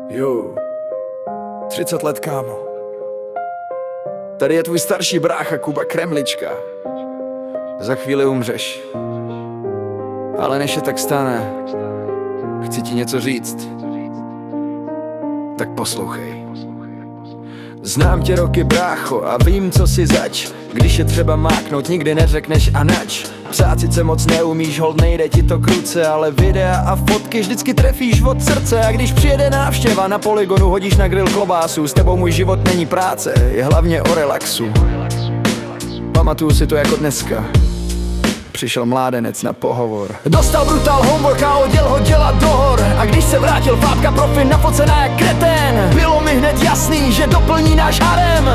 Jo, 30 let, kámo. Tady je tvůj starší brácha Kuba Kremlička. Za chvíli umřeš. Ale než se tak stane, chci ti něco říct. Tak poslouchej. Znám tě roky, brácho, a vím, co si zač. Když je třeba máknout, nikdy neřekneš a nač. Psát sice moc neumíš, hold, nejde ti to kruce, ale videa a fotky vždycky trefíš od srdce. A když přijede návštěva, na poligonu hodíš na grill klobásu. S tebou můj život není práce, je hlavně o relaxu. Pamatuju si to jako dneska. Přišel mládenec na pohovor. Dostal brutál homework a odděl ho dělat do hor. A když se vrátil, fábka profi nafocená jak kretén. Bylo mi hned jasný, že doplní náš harem.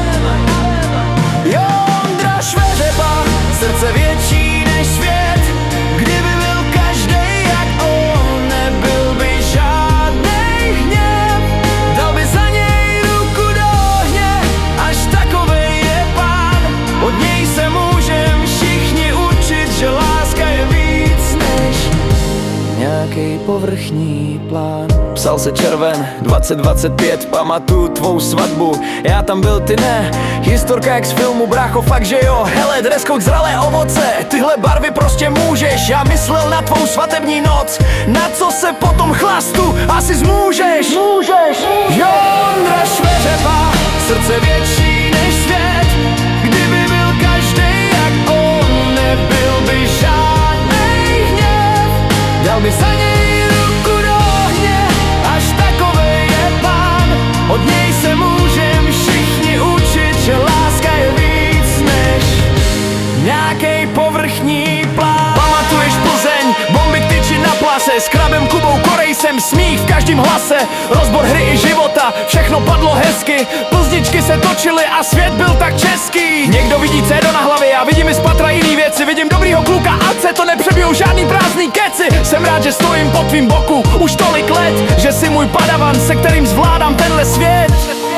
Jo, Ondra Šveřepa, srdce větší než svět. Kdyby byl každej jak on, nebyl by žádnej hněv. Dal by za něj ruku do ohně, až takovej je pán. Od něj se můžem všichni učit, že láska je víc než nějaký povrchní plán. Psal se červen, 2025, pamatuju tvou svatbu. Já tam byl, ty ne, historka jak z filmu, brácho, fakt že jo. Hele, dresscode zralé ovoce, tyhle barvy prostě můžeš. Já myslel na tvou svatební noc, na co se potom chlastu asi zmůžeš. Jo, Ondra Šveřepa, srdce větší než svět. Kdyby byl každej jak on, nebyl by žádnej hněv. Dal by za něj ruku do ohně, až takovej je pán. Od něj se můžem všichni učit, že láska je víc než nějakej povrchní plán. Pamatuješ Plzeň, bomby k tyči na plase, s Krabem, Kubou, Korejsem, smích v každém hlase. Rozbor hry i života, všechno padlo hezky. Plzničky se točily a svět byl tak český. Někdo vidí cédo na hlavě, já vidím i z patra jiný věci. Vidím dobrýho kluka, ať se to nepřebijou žádný prázdný keci. Jsem rád, že stojím po tvým boku už tolik let, že jsi můj padavan, se kterým zvládám tenhle svět.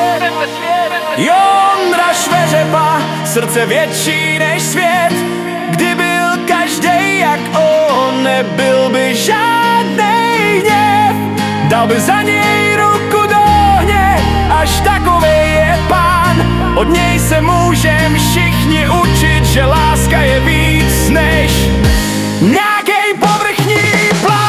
Jo, Ondra Šveřepa, srdce větší než svět. Kdy byl každej jak on, nebyl by žádnej hněv. Dal by za něj ruku do ohně, až takovej je pán. Od něj se můžem všichni učit, že láska je víc než nějakej povrchní plán.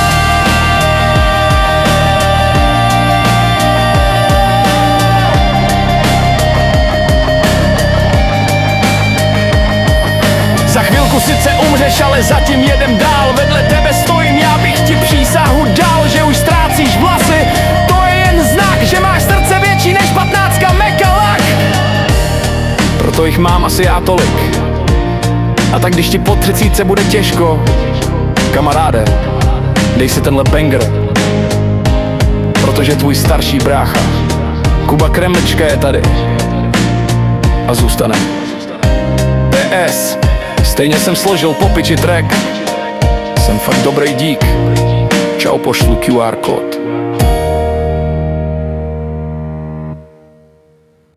Za chvilku sice umřeš, ale zatím jedem dál. Vedle tebe stojím, já bych ti přísahu dal, že už ztrácíš vlasy. To je jen znak, že máš srdce větší než 15 mekalak. Proto jich mám asi já tolik. A tak když ti po 30 bude těžko, kamaráde, dej si tenhle banger. Protože tvůj starší brácha Kuba Kremlička je tady a zůstane. PS, stejně jsem složil po piči track. Jsem fakt dobrý dík. Čau, pošlu QR kód.